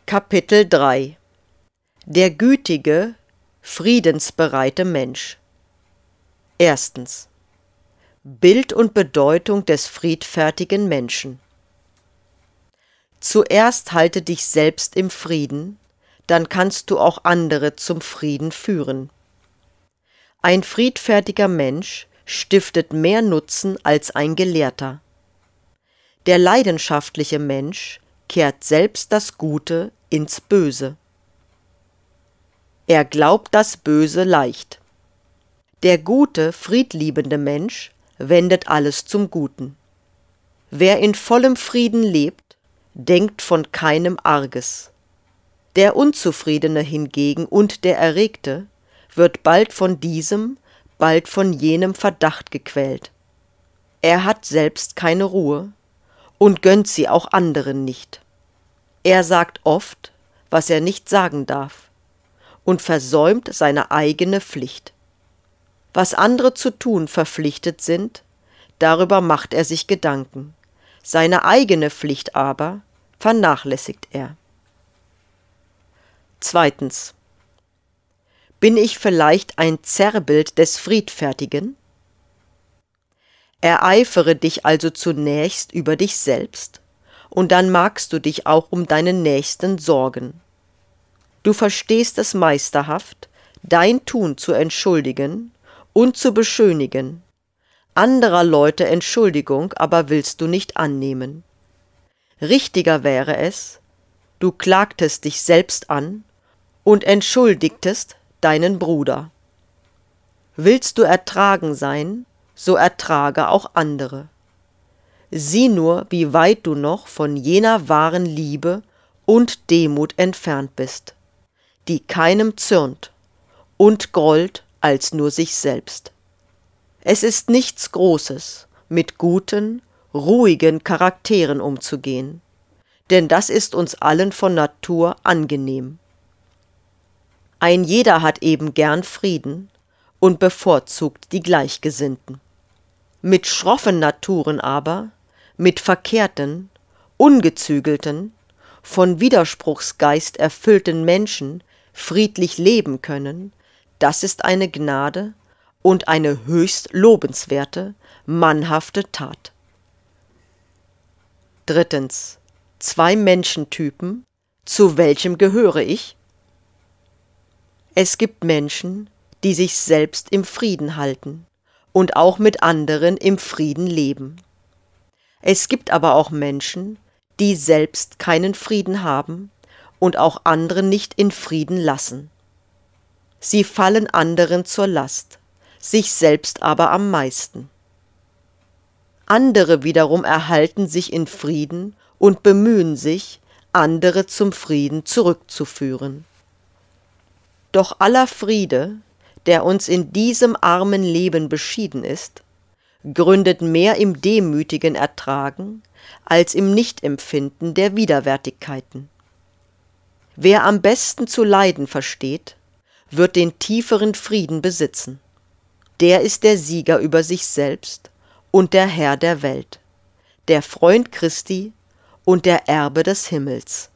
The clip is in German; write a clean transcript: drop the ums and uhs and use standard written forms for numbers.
Kapitel 3 Der gütige, friedensbereite Mensch. Erstens. Bild und Bedeutung des friedfertigen Menschen. Zuerst halte dich selbst im Frieden, dann kannst du auch andere zum Frieden führen. Ein friedfertiger Mensch stiftet mehr Nutzen als ein Gelehrter. Der leidenschaftliche Mensch kehrt selbst das Gute ins Böse. Er glaubt das Böse leicht. Der gute, friedliebende Mensch wendet alles zum Guten. Wer in vollem Frieden lebt, denkt von keinem Arges. Der Unzufriedene hingegen und der Erregte wird bald von diesem, bald von jenem Verdacht gequält. Er hat selbst keine Ruhe und gönnt sie auch anderen nicht. Er sagt oft, was er nicht sagen darf, und versäumt seine eigene Pflicht. Was andere zu tun verpflichtet sind, darüber macht er sich Gedanken. Seine eigene Pflicht aber vernachlässigt er. Zweitens. Bin ich vielleicht ein Zerrbild des Friedfertigen? Ereifere dich also zunächst über dich selbst, und dann magst du dich auch um deinen Nächsten sorgen. Du verstehst es meisterhaft, dein Tun zu entschuldigen und zu beschönigen. Anderer Leute Entschuldigung aber willst du nicht annehmen. Richtiger wäre es, du klagtest dich selbst an und entschuldigtest deinen Bruder. Willst du ertragen sein, so ertrage auch andere. Sieh nur, wie weit du noch von jener wahren Liebe und Demut entfernt bist, die keinem zürnt und grollt als nur sich selbst. Es ist nichts Großes, mit guten, ruhigen Charakteren umzugehen, denn das ist uns allen von Natur angenehm. Ein jeder hat eben gern Frieden und bevorzugt die Gleichgesinnten. Mit schroffen Naturen aber, mit verkehrten, ungezügelten, von Widerspruchsgeist erfüllten Menschen friedlich leben können, das ist eine Gnade und eine höchst lobenswerte, mannhafte Tat. Drittens. 2 Menschentypen, zu welchem gehöre ich? Es gibt Menschen, die sich selbst im Frieden halten und auch mit anderen im Frieden leben. Es gibt aber auch Menschen, die selbst keinen Frieden haben und auch andere nicht in Frieden lassen. Sie fallen anderen zur Last, sich selbst aber am meisten. Andere wiederum erhalten sich in Frieden und bemühen sich, andere zum Frieden zurückzuführen. Doch aller Friede, der uns in diesem armen Leben beschieden ist, gründet mehr im demütigen Ertragen als im Nichtempfinden der Widerwärtigkeiten. Wer am besten zu leiden versteht, wird den tieferen Frieden besitzen. Der ist der Sieger über sich selbst und der Herr der Welt, der Freund Christi und der Erbe des Himmels.